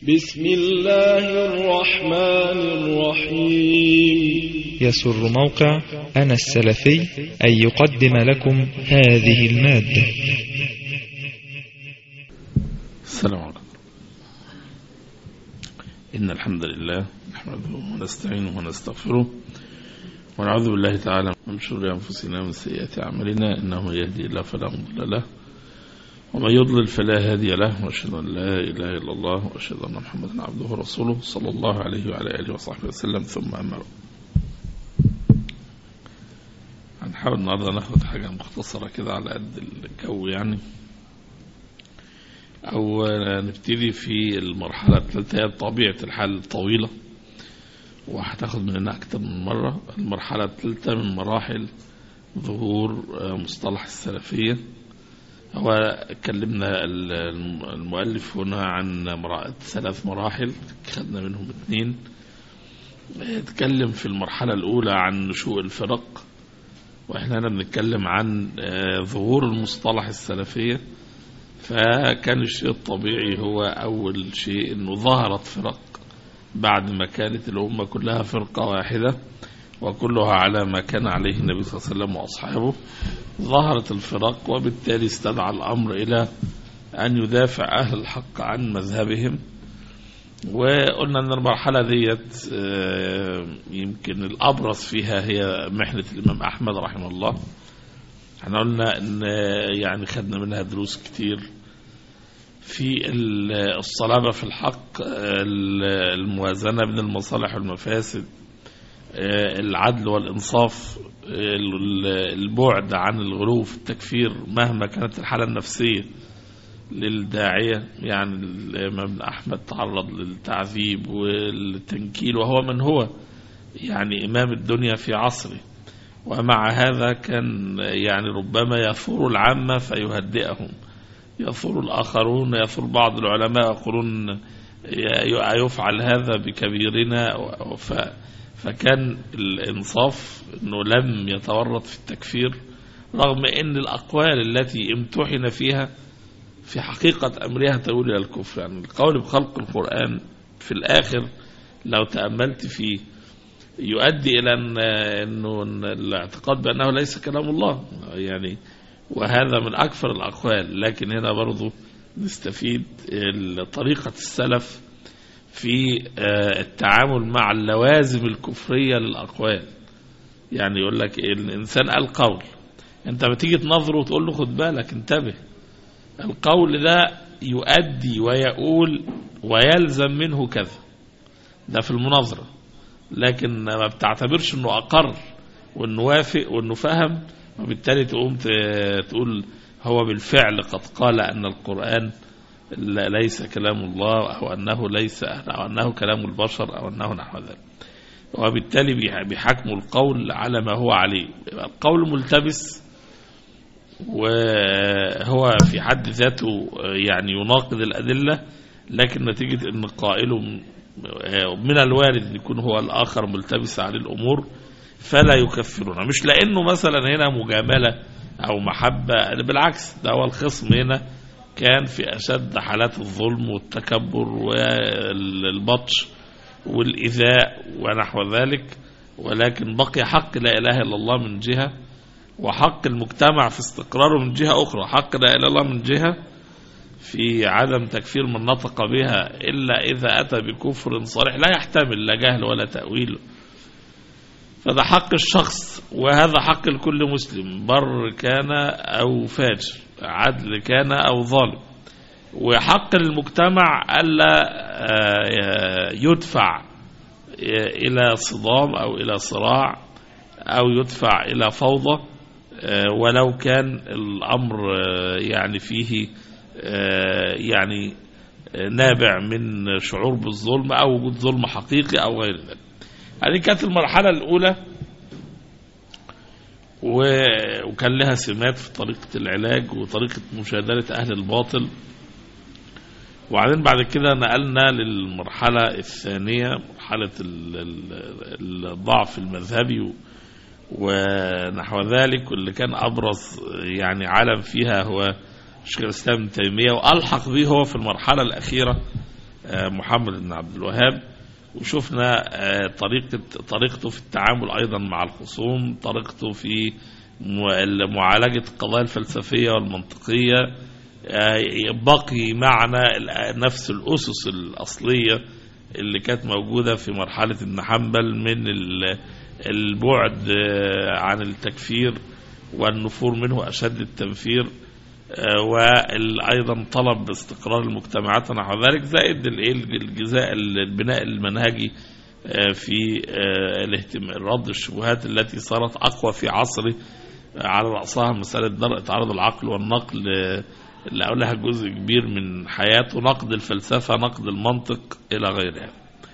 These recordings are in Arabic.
بسم الله الرحمن الرحيم. يسر موقع أنا السلفي أن يقدم لكم هذه المادة. السلام عليكم. إن الحمد لله نحمده ونستعينه ونستغفره ونعوذ بالله تعالى من شرور أنفسنا ومن سيئات أعمالنا، إنه يهدي الله فلا مضل له ومن يضلل فلا هادي له، وأشهد أن لا إله إلا الله وأشهد أن محمدا عبده ورسوله صلى الله عليه وعلى آله وصحبه وسلم. ثم أما بعد، هنحاول النهارده ناخد حاجة مختصرة كده على قد الجو يعني، أو نبتدي في المرحلة الثالثة. هي طبيعة الحال طويلة وهتاخد مننا أكتر من مرة. المرحلة الثالثة من مراحل ظهور مصطلح السلفية. هو اتكلمنا المؤلف هنا عن 3 مراحل، خدنا منهم 2. اتكلم في المرحلة الأولى عن نشوء الفرق، وإحنا هنا بنتكلم عن ظهور المصطلح السلفية. فكان الشيء الطبيعي هو أول شيء أنه ظهرت فرق بعد ما كانت الأمة كلها فرقة واحدة وكلها على ما كان عليه النبي صلى الله عليه وسلم وأصحابه. ظهرت الفرق، وبالتالي استدعى الأمر إلى أن يدافع أهل الحق عن مذهبهم. وقلنا أن المرحلة ديت يمكن الأبرز فيها هي محنة الإمام أحمد رحمه الله. احنا قلنا أن يعني خدنا منها دروس كتير في الصلابة في الحق، الموازنة بين المصالح والمفاسد، العدل والإنصاف، البعد عن الغلو في التكفير مهما كانت الحالة النفسية للداعية. يعني الإمام أحمد تعرض للتعذيب والتنكيل وهو من هو يعني إمام الدنيا في عصره، ومع هذا كان يعني ربما يثور العامة فيهدئهم، يثور الآخرون، يثور بعض العلماء يقولون يفعل هذا بكبيرنا. فكان الإنصاف أنه لم يتورط في التكفير، رغم أن الأقوال التي امتحن فيها في حقيقة أمرها تقول إلى الكفر. يعني القول بخلق القرآن في الآخر لو تأملت فيه يؤدي إلى أنه الاعتقاد بأنه ليس كلام الله يعني، وهذا من أكثر الأقوال. لكن هنا برضو نستفيد طريقة السلف في التعامل مع اللوازم الكفرية للأقوال. يعني يقول لك الإنسان قال قول، أنت بتيجي تنظره وتقول له خد بالك انتبه، القول ده يؤدي ويقول ويلزم منه كذا، ده في المناظرة. لكن ما بتعتبرش أنه أقر وأنه وافق وأنه فهم، وبالتالي تقوم تقول هو بالفعل قد قال أن القرآن ليس كلام الله، أو أنه ليس، أو أنه كلام البشر، أو أنه نحو ذلك. وبالتالي بيحكموا القول على ما هو عليه. القول ملتبس وهو في حد ذاته يعني يناقض الأدلة، لكن نتيجة أن قائله من الوارد يكون هو الآخر ملتبس على الأمور فلا يكفرون. مش لأنه مثلا هنا مجاملة أو محبة، بالعكس، ده هو الخصم هنا كان في أشد حالات الظلم والتكبر والبطش والإيذاء ونحو ذلك، ولكن بقي حق لا إله إلا الله من جهة، وحق المجتمع في استقراره من جهة أخرى. حق لا إله إلا الله من جهة في عدم تكفير من نطق بها إلا إذا أتى بكفر صريح لا يحتمل لا جهل ولا تأويل. فده حق الشخص، وهذا حق لكل مسلم، بر كان أو فاجر، عدل كان أو ظالم. وحق المجتمع ألا يدفع إلى صدام أو إلى صراع أو يدفع إلى فوضى، ولو كان الأمر يعني فيه يعني نابع من شعور بالظلم أو وجود ظلم حقيقي أو غير ذلك. هذه كانت المرحلة الأولى، وكان لها سمات في طريقة العلاج وطريقة مشاهدة أهل الباطل. وبعدين بعد كده نقلنا للمرحلة الثانية، مرحلة الضعف المذهبي ونحو ذلك، واللي كان أبرز يعني عالم فيها هو شيخ الإسلام ابن تيمية، وألحق به هو في المرحلة الأخيرة محمد بن عبد الوهاب، وشفنا طريقته في التعامل أيضا مع الخصوم، طريقته في معالجة القضايا الفلسفية والمنطقية. بقي معنا نفس الأسس الأصلية اللي كانت موجودة في مرحلة ابن حنبل من البعد عن التكفير والنفور منه أشد التنفير، وأيضا طلب استقرار المجتمعات نحو ذلك، زائد الجزاء البناء المنهجي في رد الشبهات التي صارت أقوى في عصره، على رأسها مسألة درء تعارض العقل والنقل اللي أولها جزء كبير من حياته، نقد الفلسفة، نقد المنطق إلى غيرها.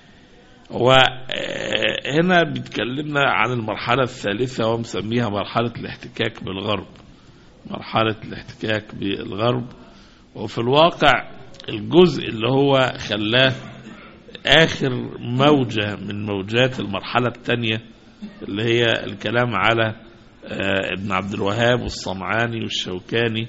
وهنا بيتكلمنا عن المرحلة الثالثة ومسميها مرحلة الاحتكاك بالغرب، مرحلة الاحتكاك بالغرب. وفي الواقع الجزء اللي هو خلاه آخر موجة من موجات المرحلة الثانية اللي هي الكلام على ابن عبد الوهاب والصنعاني والشوكاني،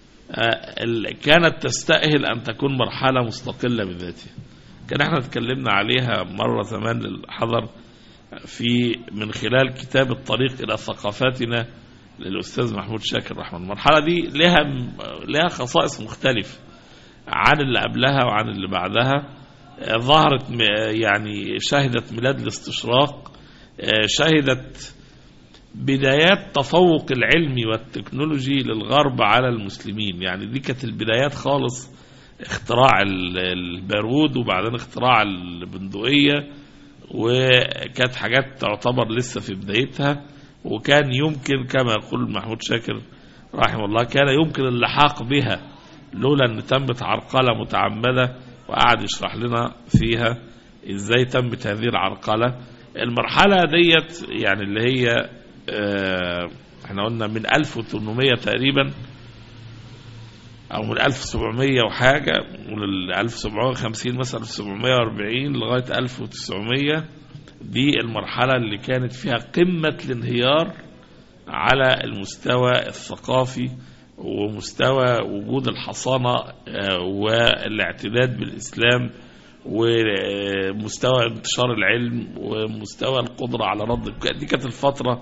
كانت تستأهل أن تكون مرحلة مستقلة بذاتها. كان احنا اتكلمنا عليها مرة زمان للحضر من خلال كتاب الطريق إلى ثقافتنا للأستاذ محمود شاكر رحمه. المرحلة دي لها خصائص مختلفة عن اللي قبلها وعن اللي بعدها. ظهرت يعني شهدت ميلاد الاستشراق، شهدت بدايات تفوق العلمي والتكنولوجي للغرب على المسلمين. يعني دي كانت البدايات خالص، اختراع البارود وبعدين اختراع البندقية، وكانت حاجات تعتبر لسه في بدايتها. وكان يمكن كما يقول محمود شاكر رحمه الله كان يمكن اللحاق بها لولا أن تمت عرقلة متعمدة، وقعد يشرح لنا فيها ازاي تمت هذه العرقلة. المرحلة ديت يعني اللي هي احنا قلنا من 1800 تقريبا او من 1700 وحاجة، من 1750 مثلا 1740 لغاية 1900، دي المرحلة اللي كانت فيها قمة الانهيار على المستوى الثقافي ومستوى وجود الحصانة والاعتداد بالإسلام ومستوى انتشار العلم ومستوى القدرة على رد. دي كانت الفترة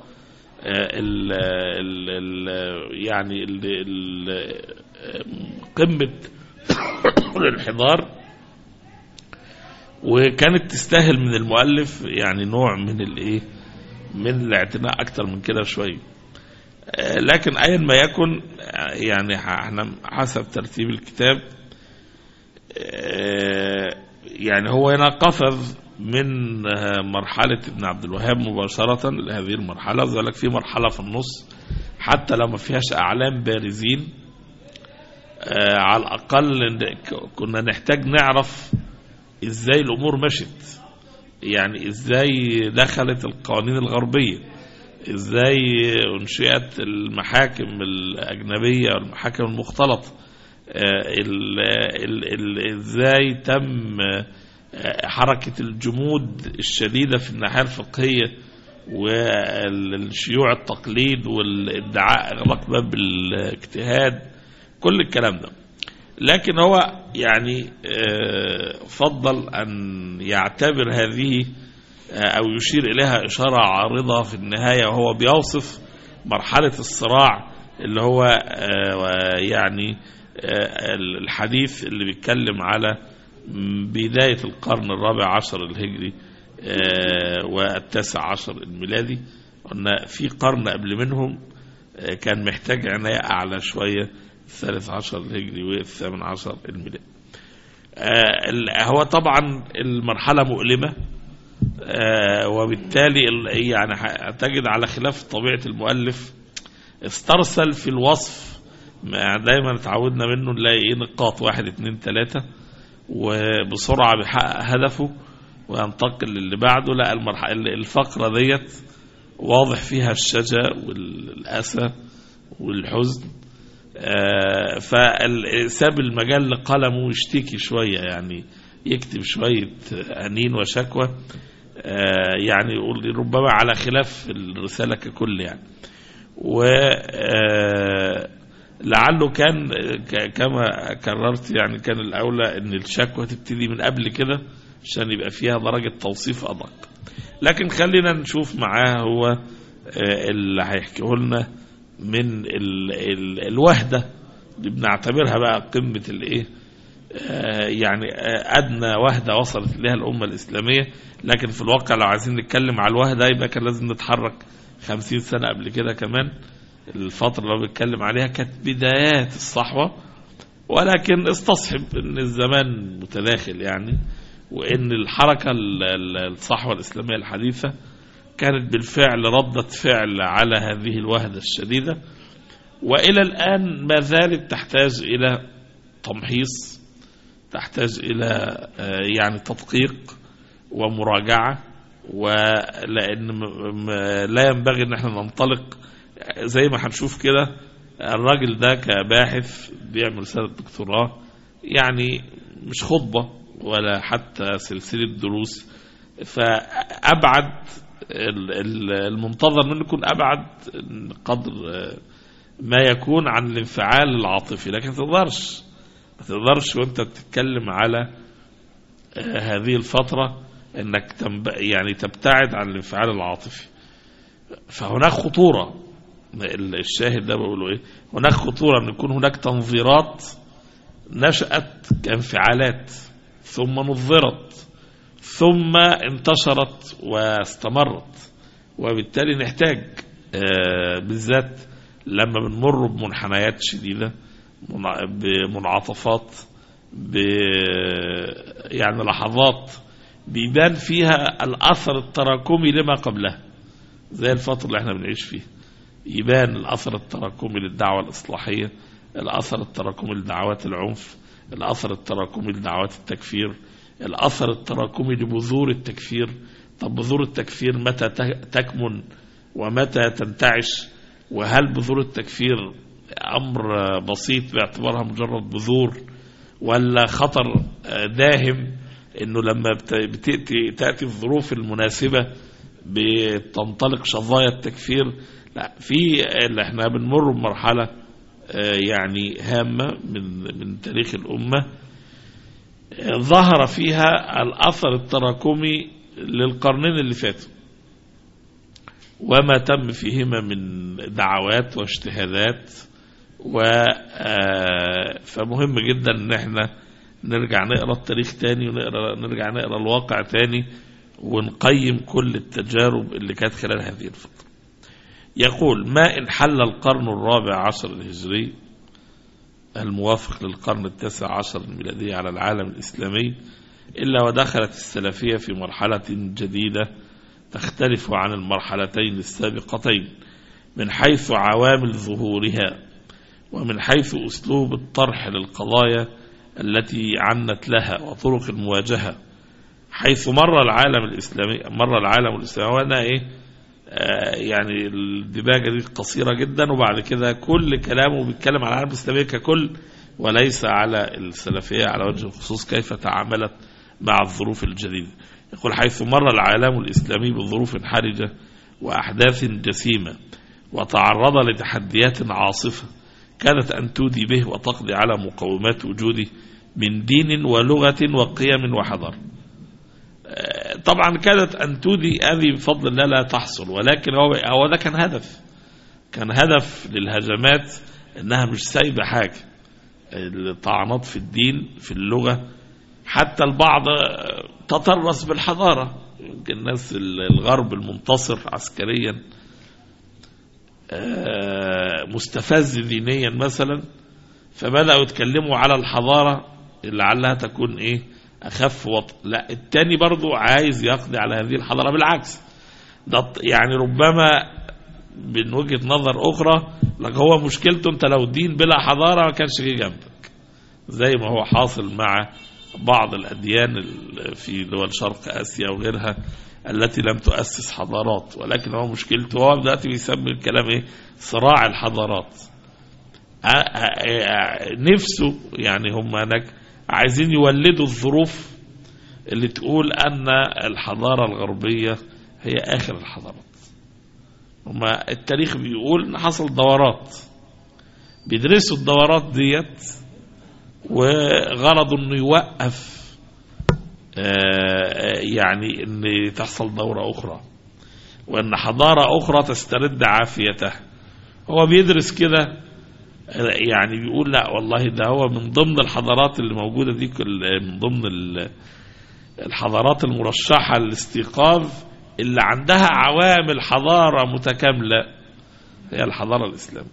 يعني قمة الانحدار، وكانت تستاهل من المؤلف يعني نوع من الاعتناء أكتر من كده شوية. لكن أيا ما يكن يعني احنا حسب ترتيب الكتاب يعني هو هنا قفز من مرحلة ابن عبد الوهاب مباشرة لهذه المرحلة، وذلك في مرحلة في النص حتى لو ما فيهاش أعلام بارزين على الأقل كنا نحتاج نعرف إزاي الأمور مشت، يعني إزاي دخلت القوانين الغربية، إزاي أنشئت المحاكم الأجنبية والمحاكم المختلطة، إزاي تم حركة الجمود الشديدة في الناحية الفقهية والشيوع التقليد والادعاء إغلاق باب الاجتهاد، كل الكلام ده. لكن هو يعني فضل أن يعتبر هذه أو يشير إليها إشارة عارضة في النهاية، وهو بيوصف مرحلة الصراع اللي هو يعني الحديث اللي بيتكلم على بداية القرن الرابع عشر الهجري والتاسع عشر الميلادي. قلنا في قرن قبل منهم كان محتاج عناية أعلى شوية، الثالث عشر الهجري والثامن عشر الميلادي. هو طبعا المرحلة مؤلمة، وبالتالي يعني تجد على خلاف طبيعة المؤلف استرسل في الوصف. دايما تعودنا منه نلاقي نقاط 1 2 3 وبسرعة بيحقق هدفه وينتقل للي بعده. لا، الفقرة ديت واضح فيها الشجا والأسى والحزن، فساب المجال لقلمه يشتكي شوية، يعني يكتب شوية أنين وشكوى، يعني ربما على خلاف الرسالة ككل يعني. لعله كان كما كررت يعني كان الأولى أن الشكوى تبتدي من قبل كده عشان يبقى فيها درجة توصيف أدق. لكن خلينا نشوف معاه هو اللي هيحكيه لنا من الوحدة اللي بنعتبرها بقى قمة الايه يعني أدنى وحدة وصلت إليها الأمة الإسلامية. لكن في الواقع لو عايزين نتكلم على الوحدة يبقى كان لازم نتحرك 50 سنة قبل كده كمان. الفترة اللي بنتكلم عليها كانت بدايات الصحوة، ولكن استصحب ان الزمان متداخل يعني، وان الحركة الصحوة الإسلامية الحديثة كانت بالفعل ردة فعل على هذه الوحدة الشديدة، وإلى الآن ما زالت تحتاج إلى تمحيص، تحتاج إلى يعني تدقيق ومراجعة، ولأن لا ينبغي أن احنا ننطلق زي ما هنشوف كده. الراجل ده كباحث بيعمل رسالة دكتوراه يعني مش خطبة ولا حتى سلسلة دروس، فأبعد المنتظر منه يكون أبعد قدر ما يكون عن الانفعال العاطفي. لكن ما تقدرش وانت بتتكلم على هذه الفترة انك يعني تبتعد عن الانفعال العاطفي. فهناك خطورة، الشاهد ده بقوله ايه، هناك خطورة ان يكون هناك تنظيرات نشأت كانفعالات ثم نظرت ثم انتشرت واستمرت، وبالتالي نحتاج بالذات لما بنمر بمنحنيات شديدة بمنعطفات يعني لحظات بيبان فيها الأثر التراكمي لما قبلها، زي الفترة اللي احنا بنعيش فيها يبان الأثر التراكمي للدعوة الإصلاحية، الأثر التراكمي لدعوات العنف، الأثر التراكمي لدعوات التكفير، الأثر التراكمي لبذور التكفير. طب بذور التكفير متى تكمن ومتى تنتعش؟ وهل بذور التكفير أمر بسيط باعتبارها مجرد بذور، ولا خطر داهم إنه لما تأتي الظروف المناسبة بتنطلق شظايا التكفير؟ لا، في اللي احنا بنمر بمرحلة يعني هامة من تاريخ الأمة ظهر فيها الأثر التراكمي للقرنين اللي فاتوا وما تم فيهما من دعوات واجتهادات. فمهم جدا ان احنا نرجع نقرأ التاريخ تاني ونرجع نقرأ الواقع تاني ونقيم كل التجارب اللي كانت خلال هذه الفترة. يقول: ما إن حل القرن الرابع عشر الهجري الموافق للقرن التاسع عشر الميلادي على العالم الإسلامي إلا ودخلت السلفية في مرحلة جديدة تختلف عن المرحلتين السابقتين من حيث عوامل ظهورها ومن حيث أسلوب الطرح للقضايا التي عنت لها وطرق المواجهة. حيث مر العالم الإسلامي وأنا يعني الدباجة دي قصيرة جدا، وبعد كده كل كلامه بيتكلم على العالم الإسلامي ككل وليس على السلفية على وجه الخصوص كيف تعاملت مع الظروف الجديدة. يقول: حيث مر العالم الإسلامي بظروف حرجة وأحداث جسيمة وتعرض لتحديات عاصفة كانت أن تودي به وتقضي على مقومات وجوده من دين ولغة وقيم وحضارة. طبعا كانت أن تودي هذه بفضل الله لا تحصل، ولكن هو ده كان هدف للهجمات، إنها مش سايبة حاجة. الطعنات في الدين في اللغة، حتى البعض تطرس بالحضارة. يمكن الناس الغرب المنتصر عسكريا مستفز دينيا مثلا، فبدأوا يتكلموا على الحضارة اللي لعلها تكون أخف لا، التاني برضو عايز يقضي على هذه الحضارة. بالعكس، ده يعني ربما من وجهة نظر أخرى لك هو مشكلته أنت لو دين بلا حضارة ما كانش جه جنبك، زي ما هو حاصل مع بعض الأديان في دول شرق آسيا وغيرها التي لم تؤسس حضارات، ولكن هو مشكلته هو دلوقتي بيسمي الكلام صراع الحضارات. نفسه يعني هم هناك عايزين يولدوا الظروف اللي تقول أن الحضارة الغربية هي آخر الحضارات. هم التاريخ بيقول أن حصل دورات بيدرسوا الدورات ديت، وغرضوا انه يوقف يعني ان تحصل دورة اخرى وان حضارة اخرى تسترد عافيتها. هو بيدرس كده يعني، بيقول لا والله ده هو من ضمن الحضارات اللي موجودة دي، من ضمن الحضارات المرشحة للاستيقاظ اللي عندها عوامل حضارة متكاملة هي الحضارة الإسلامية.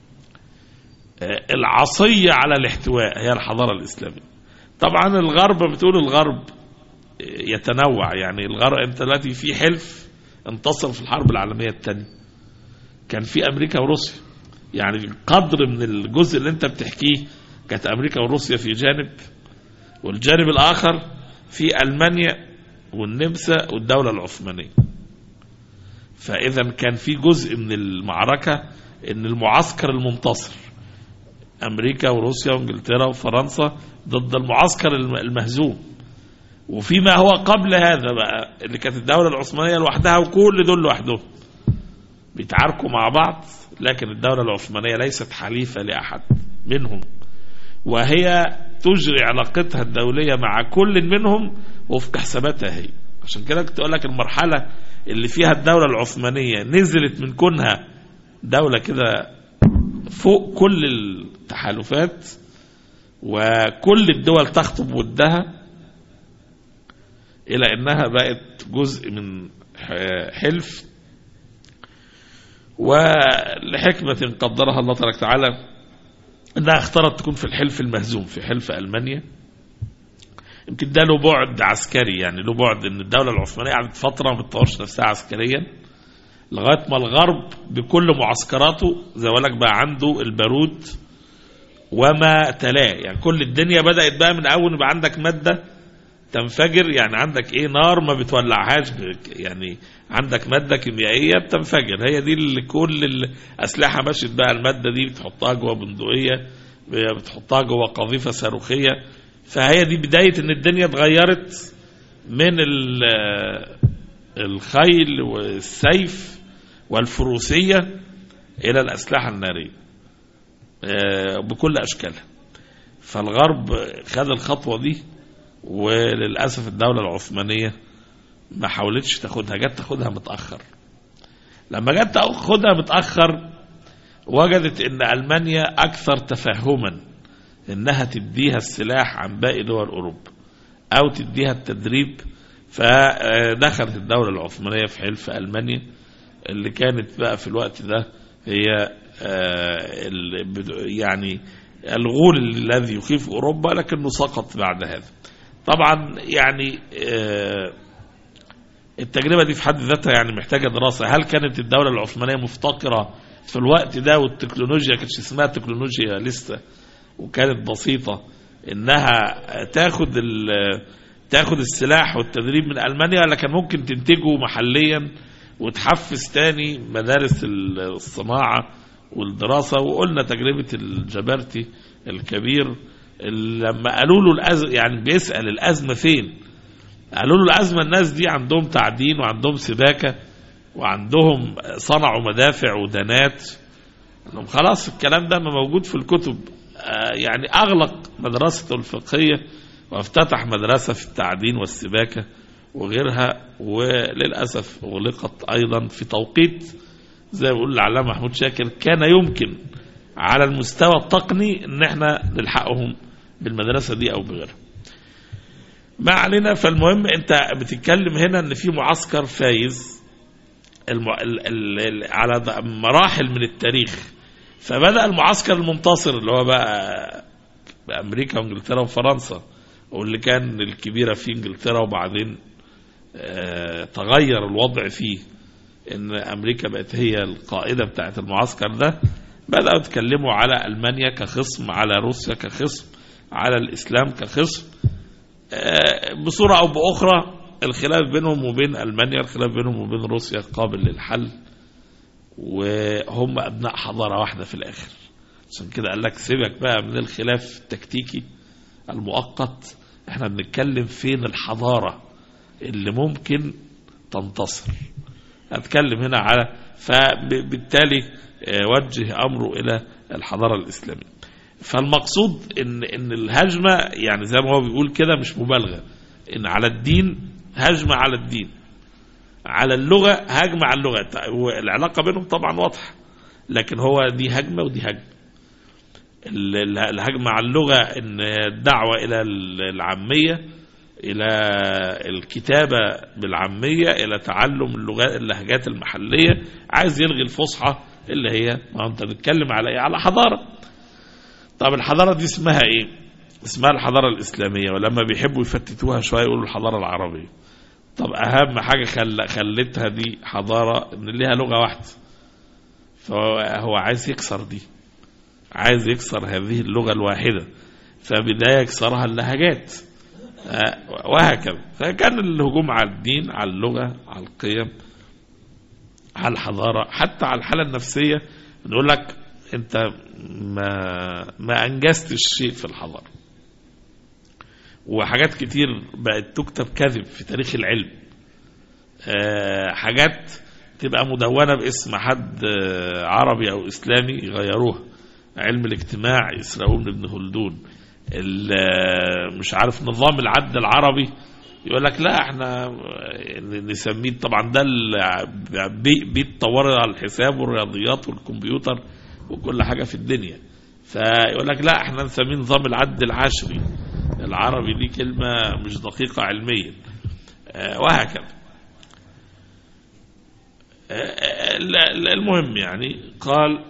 العصية على الاحتواء هي الحضارة الإسلامية. طبعا الغرب، بتقول الغرب يتنوع، يعني الغرب انت دلوقتي في حلف انتصر في الحرب العالمية الثانية، كان في أمريكا وروسيا، يعني قدر من الجزء اللي انت بتحكيه كانت أمريكا وروسيا في جانب، والجانب الآخر في ألمانيا والنمسا والدولة العثمانية. فإذا كان في جزء من المعركة ان المعسكر المنتصر أمريكا وروسيا وانجلترا وفرنسا ضد المعسكر المهزوم. وفيما هو قبل هذا بقى اللي كانت الدولة العثمانية لوحدها وكل دول لوحدهم بيتعاركوا مع بعض، لكن الدولة العثمانية ليست حليفة لأحد منهم، وهي تجري علاقتها الدولية مع كل منهم وفق حساباتها هي. عشان كده كنت أقول لك المرحلة اللي فيها الدولة العثمانية نزلت من كونها دولة كده فوق كل التحالفات وكل الدول تخطب ودها، إلى أنها بقت جزء من حلف، ولحكمة قدرها الله تبارك وتعالى أنها اختارت تكون في الحلف المهزوم، في حلف ألمانيا. يمكن ده له بعد عسكري، يعني له بعد أن الدولة العثمانية قعدت فترة ما بتطورش نفسها عسكريا لغاية ما الغرب بكل معسكراته زي ما لك بقى عنده البارود وما تلاه، يعني كل الدنيا بدأت بقى من أول يبقى عندك مادة تنفجر، يعني عندك ايه نار ما بتولعهاش، يعني عندك مادة كيميائية بتنفجر، هي دي اللي كل الأسلحة ماشية بقى. المادة دي بتحطها جوه بندقية، بتحطها جوه قذيفة صاروخية. فهي دي بداية ان الدنيا اتغيرت من الخيل والسيف والفروسية الى الأسلحة النارية بكل أشكالها. فالغرب خد الخطوة دي، وللأسف الدولة العثمانية ما حاولتش تاخدها، جت تاخدها متأخر. لما جت تاخدها متأخر وجدت ان ألمانيا أكثر تفهما انها تديها السلاح عن باقي دول أوروبا او تديها التدريب، فدخلت الدولة العثمانية في حلف ألمانيا اللي كانت بقى في الوقت ده هي يعني الغول الذي يخيف أوروبا، لكنه سقط بعد هذا. طبعا يعني التجربة دي في حد ذاتها يعني محتاجة دراسة. هل كانت الدولة العثمانية مفتقرة في الوقت ده والتكنولوجيا كانتش اسمها تكنولوجيا لسه وكانت بسيطة انها تاخد السلاح والتدريب من ألمانيا، ولا كان ممكن تنتجه محليا وتحفز تاني مدارس الصناعة والدراسة؟ وقلنا تجربة الجبرتي الكبير لما قالوا له يعني بيسأل الأزمة فين، قالوا له الأزمة الناس دي عندهم تعدين وعندهم سباكة وعندهم صنعوا مدافع ودنات، انهم خلاص الكلام ده ما موجود في الكتب. يعني أغلق مدرسة الفقهية وافتتح مدرسة في التعدين والسباكة وغيرها، وللأسف أغلقت أيضا في توقيت زي ما بيقول العلامة محمود شاكر كان يمكن على المستوى التقني ان احنا نلحقهم بالمدرسة دي او بغيرها. ما علينا. فالمهم انت بتتكلم هنا ان في معسكر فايز على مراحل من التاريخ. فبدأ المعسكر المنتصر اللي هو بقى بأمريكا وانجلترا وفرنسا، واللي كان الكبيرة في انجلترا، وبعدين تغير الوضع فيه ان امريكا بقت هي القائدة بتاعت المعسكر ده. بدأوا يتكلموا على ألمانيا كخصم، على روسيا كخصم، على الإسلام كخصم. بصورة أو بأخرى الخلاف بينهم وبين ألمانيا، الخلاف بينهم وبين روسيا قابل للحل، وهم أبناء حضارة واحدة في الآخر. عشان كده قال لك سيبك بقى من الخلاف التكتيكي المؤقت، احنا بنتكلم فين الحضارة اللي ممكن تنتصر. هتكلم هنا على، فبالتالي وجه أمره إلى الحضارة الإسلامية. فالمقصود إن الهجمة يعني زي ما هو بيقول كده مش مبالغة، إن على الدين هجمة على الدين، على اللغة هجمة على اللغة. والعلاقة بينهم طبعا واضحة، لكن هو دي هجمة ودي هجمة. الهجمة على اللغة إن الدعوة إلى العامية، إلى الكتابة بالعامية، إلى تعلم اللهجات المحلية، عايز يلغي الفصحى اللي هي ما أنت بتتكلم على إيه؟ على حضارة. طب الحضارة دي اسمها إيه؟ اسمها الحضارة الإسلامية، ولما بيحبوا يفتتوها شوية يقولوا الحضارة العربية. طب أهم حاجة خلتها دي حضارة إن ليها لغة واحدة، فهو عايز يكسر دي، عايز يكسر هذه اللغة الواحدة، فبداية يكسرها اللهجات وهكذا. فكان الهجوم على الدين، على اللغة، على القيم، على الحضارة، حتى على الحالة النفسية. نقول لك انت ما انجزتش شيء في الحضارة. وحاجات كتير بقت تكتب كذب في تاريخ العلم، حاجات تبقى مدونة باسم حد عربي او اسلامي يغيروها. علم الاجتماع يسرقوه من ابن خلدون. مش عارف نظام العد العربي يقول لك لا احنا نسميه، طبعا ده بيتطور على الحساب والرياضيات والكمبيوتر وكل حاجة في الدنيا، فيقول لك لا احنا نسميه نظام العد العشري العربي. دي كلمة مش دقيقة علميا وهكذا. المهم يعني قال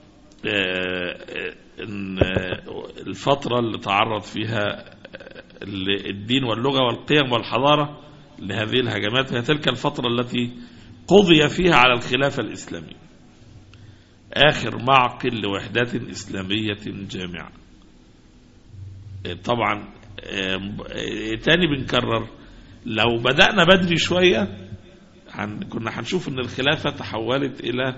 إن الفترة اللي تعرض فيها الدين واللغة والقيم والحضارة لهذه الهجمات هي تلك الفترة التي قضي فيها على الخلافة الإسلامية، آخر معقل لوحدات إسلامية جامعة. طبعا تاني بنكرر، لو بدأنا بدري شوية كنا هنشوف ان الخلافة تحولت إلى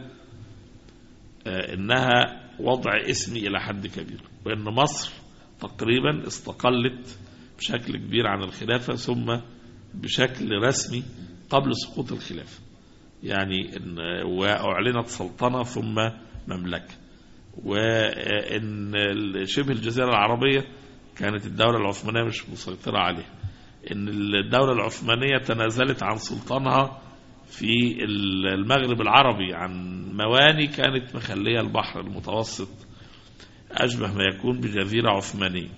إنها وضع اسمي إلى حد كبير، وإن مصر تقريبا استقلت بشكل كبير عن الخلافة ثم بشكل رسمي قبل سقوط الخلافة، يعني وأعلنت سلطنة ثم مملكة. وإن شبه الجزيرة العربية كانت الدولة العثمانية مش مسيطرة عليها، إن الدولة العثمانية تنازلت عن سلطانها في المغرب العربي عن مواني كانت مخلية البحر المتوسط أشبه ما يكون بجزيرة عثمانية،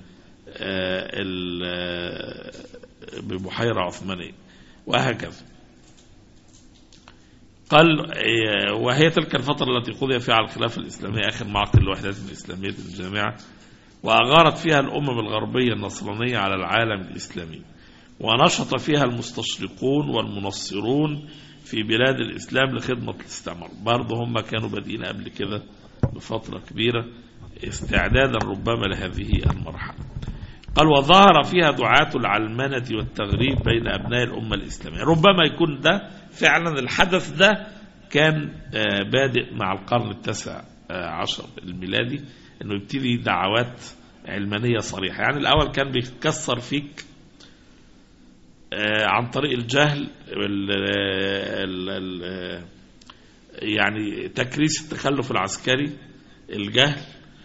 ببحيرة عثمانية وهكذا. قال وهي تلك الفترة التي قضي فيها على الخلافة الإسلامية آخر معقل الوحدات الإسلامية الجامعة، وأغارت فيها الأمم الغربية النصرانية على العالم الإسلامي، ونشط فيها المستشرقون والمنصرون في بلاد الإسلام لخدمة الاستعمار. برضه هم كانوا بادئين قبل كده بفترة كبيرة استعدادا ربما لهذه المرحلة. قال وظهر فيها دعاة العلمنة والتغريب بين أبناء الأمة الإسلامية. ربما يكون ده فعلا الحدث ده كان بادئ مع القرن التاسع عشر الميلادي، انه يبتدي دعوات علمانية صريحة. يعني الأول كان بيتكسر فيك عن طريق الجهل، يعني تكريس التخلف العسكري، الجهل،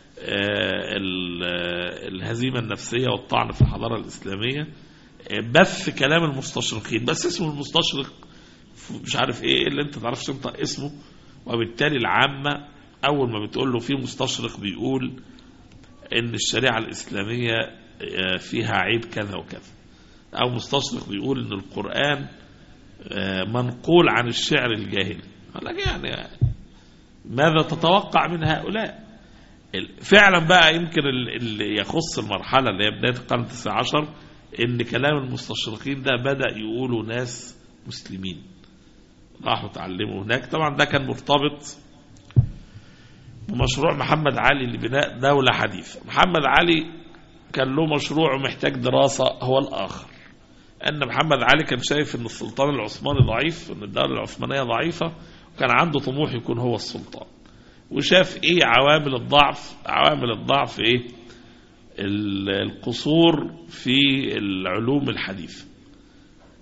الهزيمة النفسية والطعن في الحضارة الإسلامية، بث كلام المستشرقين، بس اسمه المستشرق مش عارف ايه اللي انت تعرفش تنطق اسمه، وبالتالي العامة أول ما بتقول له في مستشرق بيقول إن الشريعة الإسلامية فيها عيب كذا وكذا، أو مستشرق بيقول إن القرآن منقول عن الشعر الجاهلي. يعني ماذا تتوقع من هؤلاء؟ فعلا بقى يمكن اللي يخص المرحلة اللي هي بداية القرن التاسع عشر إن كلام المستشرقين ده بدأ يقولوا ناس مسلمين راحوا تعلموا هناك. طبعا ده كان مرتبط بمشروع محمد علي لبناء دولة حديثة. محمد علي كان له مشروع محتاج دراسة هو الآخر، أن محمد علي كان شايف أن السلطان العثماني ضعيف، أن الدولة العثمانية ضعيفة، وكان عنده طموح يكون هو السلطان، وشاف إيه عوامل الضعف. عوامل الضعف إيه؟ القصور في العلوم الحديثة.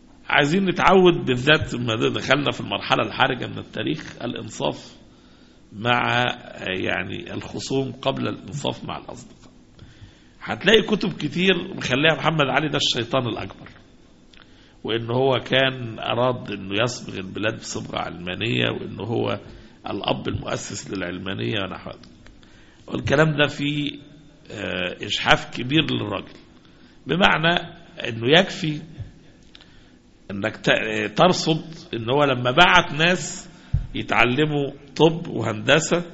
عايزين نتعود بالذات ما دخلنا في المرحلة الحرجة من التاريخ الإنصاف مع يعني الخصوم قبل الانصاف مع الأصدقاء. هتلاقي كتب كتير مخليها محمد علي ده الشيطان الأكبر، وإن هو كان أراد إنه يصبغ البلاد بصبغة علمانية، وإنه هو الأب المؤسس للعلمانية ونحو ذلك. والكلام ده فيه إجحاف كبير للراجل، بمعنى إنه يكفي إنك ترصد إن هو لما بعت ناس يتعلموا طب وهندسة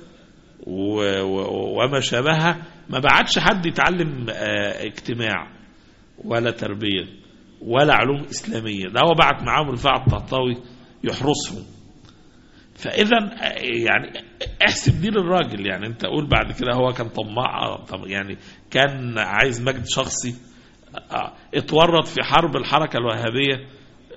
وما شابهها، ما بعتش حد يتعلم اجتماع ولا تربية ولا علوم إسلامية، ده هو بعت معاهم رفاعة الطهطاوي يحرسهم. فإذا يعني احسب دين الراجل، يعني انت قول بعد كده هو كان طماع، يعني كان عايز مجد شخصي، اتورط في حرب الحركة الوهابية،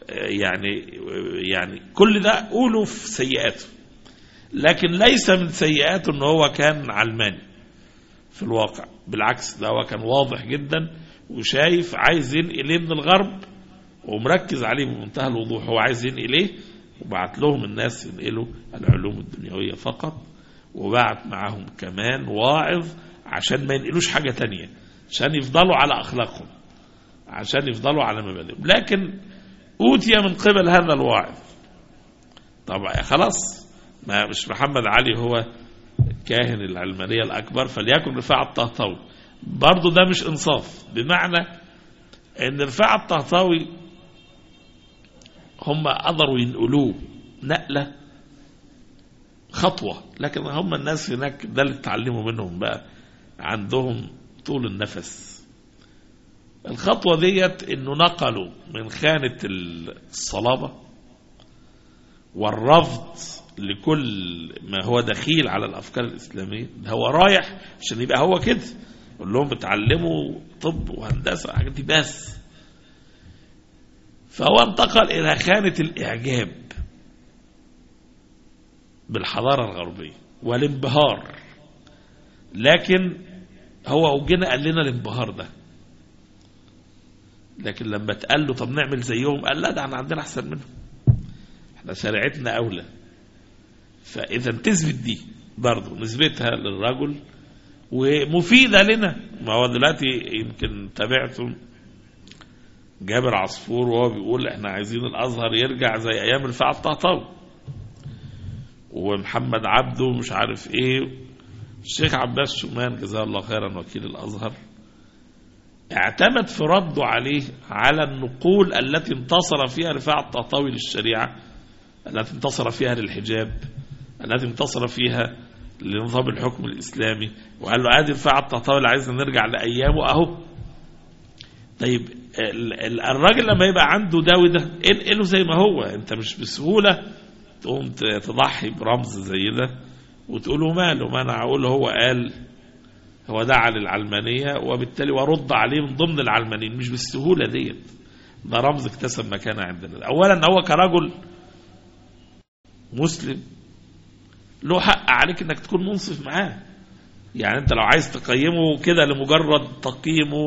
يعني كل ده قوله في سيئاته، لكن ليس من سيئاته ان هو كان علماني في الواقع. بالعكس، ده هو كان واضح جدا وشايف عايز ينقل من الغرب، ومركز عليه بمنتهى الوضوح، هو عايز ينقل ايه، وبعت لهم الناس ينقلوا العلوم الدنيوية فقط، وبعت معهم كمان واعظ عشان ما ينقلوش حاجة تانية، عشان يفضلوا على أخلاقهم، عشان يفضلوا على مبادئهم. لكن أوتي من قبل هذا الواعظ، طبعا خلاص، ما مش محمد علي هو كاهن العلمانية الأكبر، فليكن رفاعة الطهطاوي. برضو ده مش إنصاف، بمعنى أن رفاعة الطهطاوي هم قدروا ينقلوه نقلة خطوة، لكن هم الناس هناك ده اللي تعلموا منهم بقى، عندهم طول النفس. الخطوة ديت انه نقلوا من خانة الصلابة والرفض لكل ما هو دخيل على الأفكار الإسلامية، ده هو رايح عشان يبقى هو كده، يقول لهم بتعلموا طب وهندسة حاجات دي بس. فهو انتقل إلى خانة الإعجاب بالحضارة الغربية والانبهار، لكن هو وجينا قال لنا الانبهار ده، لكن لما اتقال له طب نعمل زيهم، قال لا، ده احنا عندنا احسن منهم، احنا شريعتنا اولى. فاذا تثبت دي برضه نسبتها للرجل ومفيدة لنا. ما هو دلوقتي يمكن تابعتم جابر عصفور وهو بيقول احنا عايزين الازهر يرجع زي ايام رفاعة الطهطاوي، ومحمد عبده مش عارف ايه. الشيخ عباس شومان جزاه الله خيرا وكيل الازهر اعتمد في رده عليه على النقول التي انتصر فيها رفاعة الطهطاوي للشريعة، التي انتصر فيها للحجاب، التي انتصر فيها لنظام الحكم الإسلامي، وقال له ادي رفاعة الطهطاوي اللي عايزنا نرجع لأيامه اهو. طيب الراجل لما يبقى عنده ده وده انقله زي ما هو، انت مش بسهولة تقوم تضحي برمز زي ده وتقوله ماله، ما انا اقول هو قال، هو دعا للعلمانية وبالتالي ورد عليه من ضمن العلمانيين، مش بالسهولة ديت، ده رمز اكتسب مكانه عندنا. اولا هو كرجل مسلم له حق عليك انك تكون منصف معاه، يعني انت لو عايز تقيمه كده لمجرد تقييمه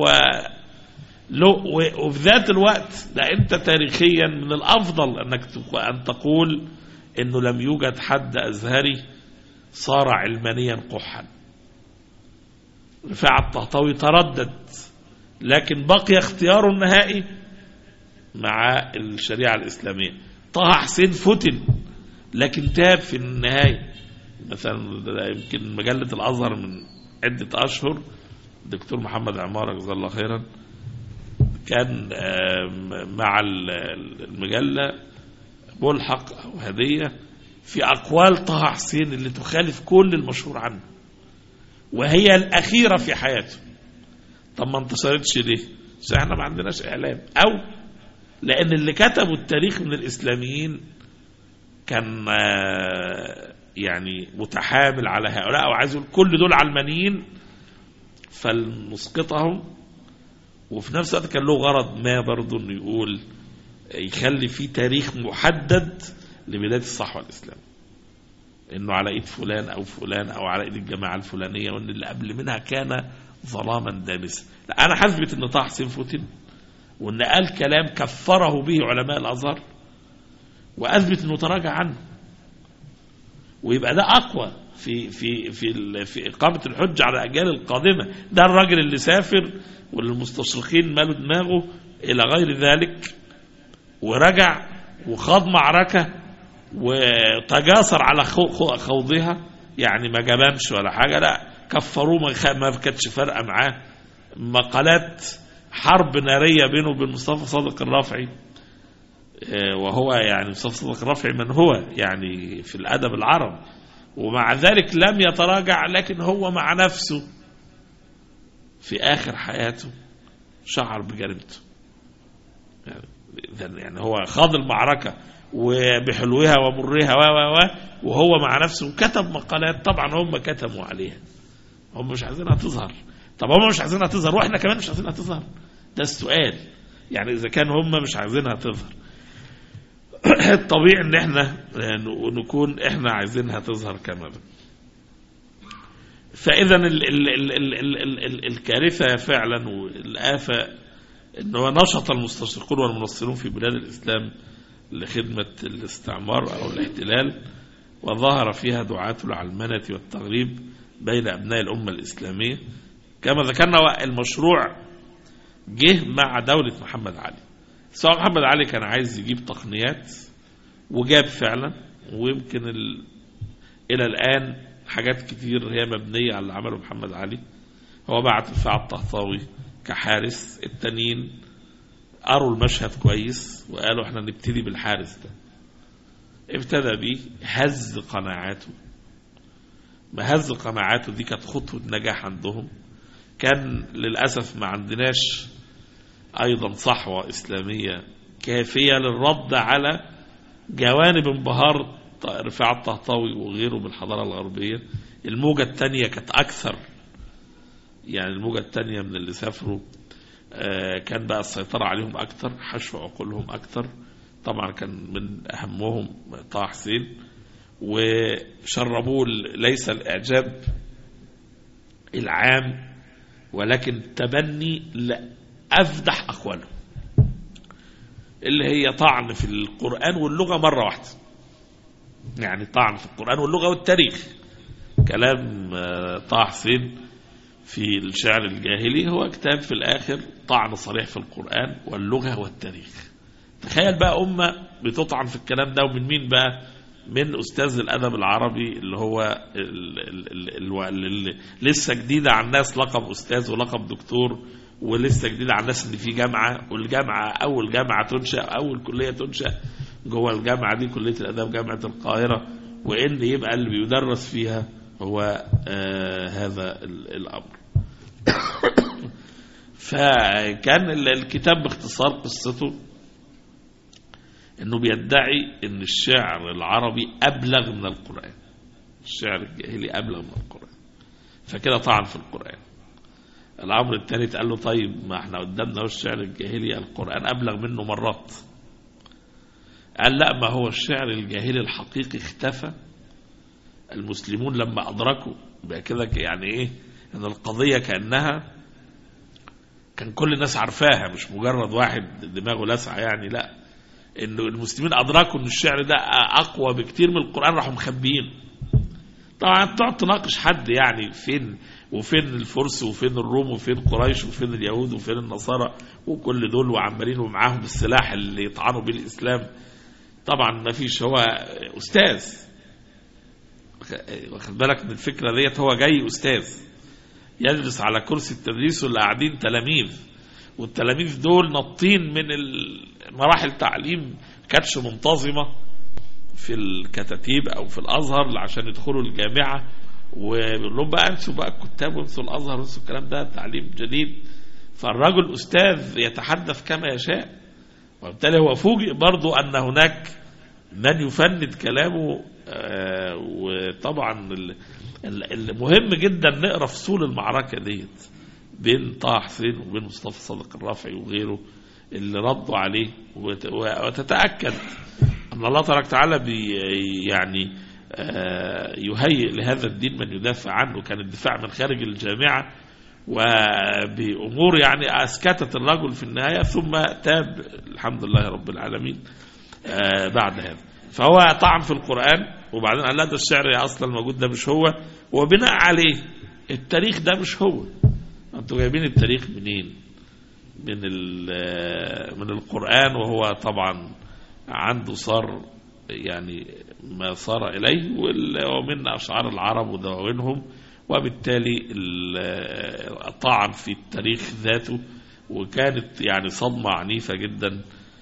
وفي ذات الوقت ده انت تاريخيا من الافضل انك ان تقول انه لم يوجد حد ازهري صار علمانيا قحا. رفاعة الطهطاوي تردد، لكن بقي اختياره النهائي مع الشريعة الإسلامية. طه حسين فتن لكن تاب في النهاية. مثلا يمكن مجلة الأزهر من عدة أشهر الدكتور محمد عمارة جزاه الله خيرا كان مع المجلة ملحق أو هدية في أقوال طه حسين اللي تخالف كل المشهور عنه، وهي الأخيرة في حياته. طب ما انتصرتش ليه؟ عشان احنا ما عندناش إعلام، أو لأن اللي كتبوا التاريخ من الإسلاميين كان يعني متحامل على هؤلاء وعايز يقول كل دول علمانيين فلنسقطهم، وفي نفس الوقت كان له غرض ما برضه انه يقول يخلي فيه تاريخ محدد لبداية الصحوة الإسلام، انه على ايد فلان او فلان او على ايد الجماعة الفلانية، وان اللي قبل منها كان ظلاما دامسا. لا، انا حسبت ان طه حسين فتن وان قال كلام كفره به علماء الازهر، واثبت انه تراجع عنه، ويبقى ده اقوى في إقامة الحج على الأجيال القادمة. ده الراجل اللي سافر والمستشرقين مالوا دماغه إلى غير ذلك، ورجع وخاض معركة وتجاسر على خوضها، يعني ما جبنش ولا حاجة، لا كفروه، ما كانتش فارقة معاه. مقالات حرب نارية بينه وبين مصطفى صادق الرافعي، وهو يعني مصطفى صادق الرافعي من هو يعني في الأدب العربي، ومع ذلك لم يتراجع. لكن هو مع نفسه في آخر حياته شعر بجريمته، يعني هو خاض المعركة وبحلوها ومرها وهو مع نفسه كتب مقالات. طبعا هم كتبوا عليها، هم مش عايزينها تظهر. طب هم مش عايزينها تظهر واحنا كمان مش عايزينها تظهر؟ ده السؤال. يعني اذا كان هم مش عايزينها تظهر، الطبيعي ان احنا نكون احنا عايزينها تظهر كمان. فاذا الكارثة فعلا والآفة انه نشط المستشرقون والمنصرون في بلاد الاسلام لخدمة الاستعمار او الاحتلال، وظهر فيها دعاة العلمنة والتغريب بين ابناء الامة الاسلامية. كما ذكرنا المشروع جه مع دولة محمد علي. سواء محمد علي كان عايز يجيب تقنيات وجاب فعلا، ويمكن الى الان حاجات كتير هي مبنية على اللي عمله محمد علي. هو بعت رفاعة الطهطاوي كحارس، التانيين قروا المشهد كويس وقالوا احنا نبتدي بالحارس ده. ابتدى بيه، هز قناعاته. ما هز قناعاته دي كانت خطوة نجاح عندهم. كان للأسف ما عندناش أيضا صحوة إسلامية كافية للرد على جوانب انبهار رفاعة الطهطاوي وغيره من الحضارة الغربية. الموجة الثانية كانت أكثر، يعني الموجة الثانية من اللي سافروا كان بقى السيطرة عليهم أكثر، حشو عقولهم أكثر. طبعا كان من أهمهم طه حسين، وشربوه ليس الإعجاب العام ولكن تبني لأفدح أقواله، اللي هي طعن في القرآن واللغة مرة واحدة. يعني طعن في القرآن واللغة والتاريخ. كلام طه حسين في الشعر الجاهلي هو كتاب في الآخر طعن صريح في القرآن واللغة والتاريخ. تخيل بقى أمة بتطعن في الكلام ده، ومن مين بقى؟ من أستاذ الأدب العربي اللي هو اللي لسه جديدة على الناس لقب أستاذ ولقب دكتور، ولسه جديدة على الناس إن في جامعة، والجامعة أول جامعة تنشأ، أول كلية تنشأ جوه الجامعة دي كلية الأدب جامعة القاهرة، وإن يبقى اللي بيدرس فيها هو هذا الأمر. فكان الكتاب باختصار قصته انه بيدعي ان الشعر العربي ابلغ من القرآن، الشعر الجاهلي ابلغ من القرآن، فكده طعن في القرآن. الامر الثاني قال له طيب ما احنا قدامنا الشعر الجاهلي القرآن ابلغ منه مرات. قال لا، ما هو الشعر الجاهلي الحقيقي اختفى. المسلمون لما ادركوا بقى كده، يعني ايه ان القضية كأنها كان كل الناس عارفاها، مش مجرد واحد دماغه لسعة يعني، لا، انه المسلمين ادركوا ان الشعر ده اقوى بكتير من القرآن، راحوا مخبيين. طبعا تقعد تناقش حد يعني فين وفين الفرس وفين الروم وفين قريش وفين اليهود وفين النصارى وكل دول وعمالين ومعاهم السلاح اللي يطعنوا به الاسلام. طبعا ما فيش. هو استاذ، واخد بالك من الفكرة ديت، هو جاي استاذ يجلس على كرسي التدريس واللي قاعدين تلاميذ، والتلاميذ دول نطين من مراحل تعليم كانتش منتظمة في الكتاتيب او في الازهر عشان يدخلوا الجامعة، وبيقول لهم بقى انسوا بقى الكتاب وانسوا الازهر وانسوا الكلام ده، تعليم جديد. فالرجل استاذ يتحدث كما يشاء، وبالتالي هو فوجئ برضو ان هناك من يفند كلامه. وطبعا المهم جدا نقرأ فصول المعركة ديت بين طه حسين وبين مصطفى صادق الرافعي وغيره اللي ردوا عليه، وتتأكد أن الله تبارك وتعالى يعني يهيئ لهذا الدين من يدافع عنه. كان الدفاع من خارج الجامعة وبأمور يعني أسكتت الرجل في النهاية، ثم تاب الحمد لله رب العالمين بعد هذا. فهو طعن في القرآن، وبعدين قال لا ده الشعر أصلا موجود ده مش هو، وبناء عليه التاريخ ده مش هو. أنتوا جايبين التاريخ منين؟ من القرآن، وهو طبعا عنده صار يعني ما صار إليه، ومن أشعار العرب ودواوينهم، وبالتالي طعن في التاريخ ذاته، وكانت يعني صدمة عنيفة جدا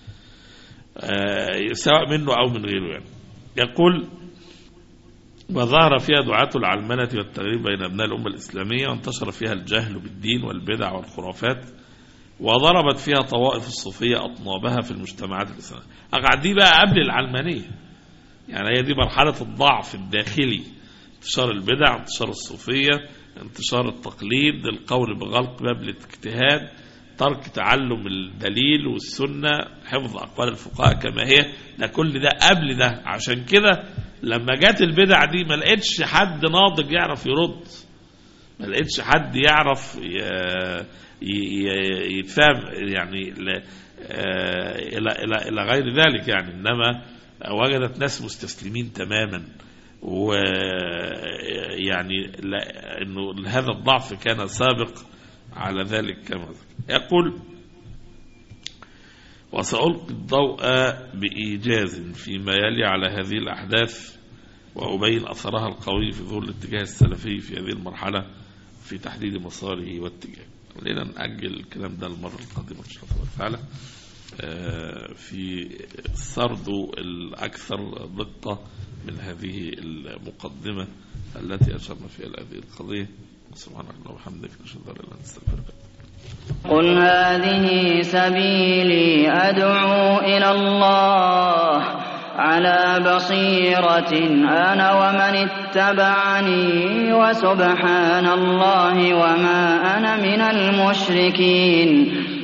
سواء منه أو من غيره يعني. يقول: وظهر فيها دعاة العلمنة والتغريب بين أبناء الأمة الإسلامية، وانتشر فيها الجهل بالدين والبدع والخرافات، وضربت فيها طوائف الصوفية أطنابها في المجتمعات الإسلامية. دي بقى قبل العلمانية، يعني هي دي مرحلة الضعف الداخلي، انتشار البدع، انتشار الصوفية، انتشار التقليد، القول بغلق باب الاجتهاد، ترك تعلم الدليل والسنة، حفظ أقوال الفقهاء كما هي. ده كل ده قبل ده. عشان كده لما جات البدع دي ما لقيتش حد ناضج يعرف يرد، ما لقيتش حد يعرف يتفهم يعني إلى غير ذلك يعني. إنما وجدت ناس مستسلمين تماما، ويعني إنه هذا الضعف كان سابق على ذلك كما يقول: وسألقي الضوء بإيجاز فيما يلي على هذه الأحداث، وأبين أثرها القوي في ظهور الاتجاه السلفي في هذه المرحلة في تحديد مساره واتجاهه. خلينا نأجل الكلام ده المرة القادمة إن شاء الله تعالى في سرد الأكثر دقة من هذه المقدمة التي أشرنا فيها هذه القضية. سبحانك اللهم وبحمدك، نشهد أن لا إله إلا أنت، نستغفرك. قل هذه سبيلي أدعو إلى الله على بصيرة أنا ومن اتبعني، وسبحان الله وما أنا من المشركين.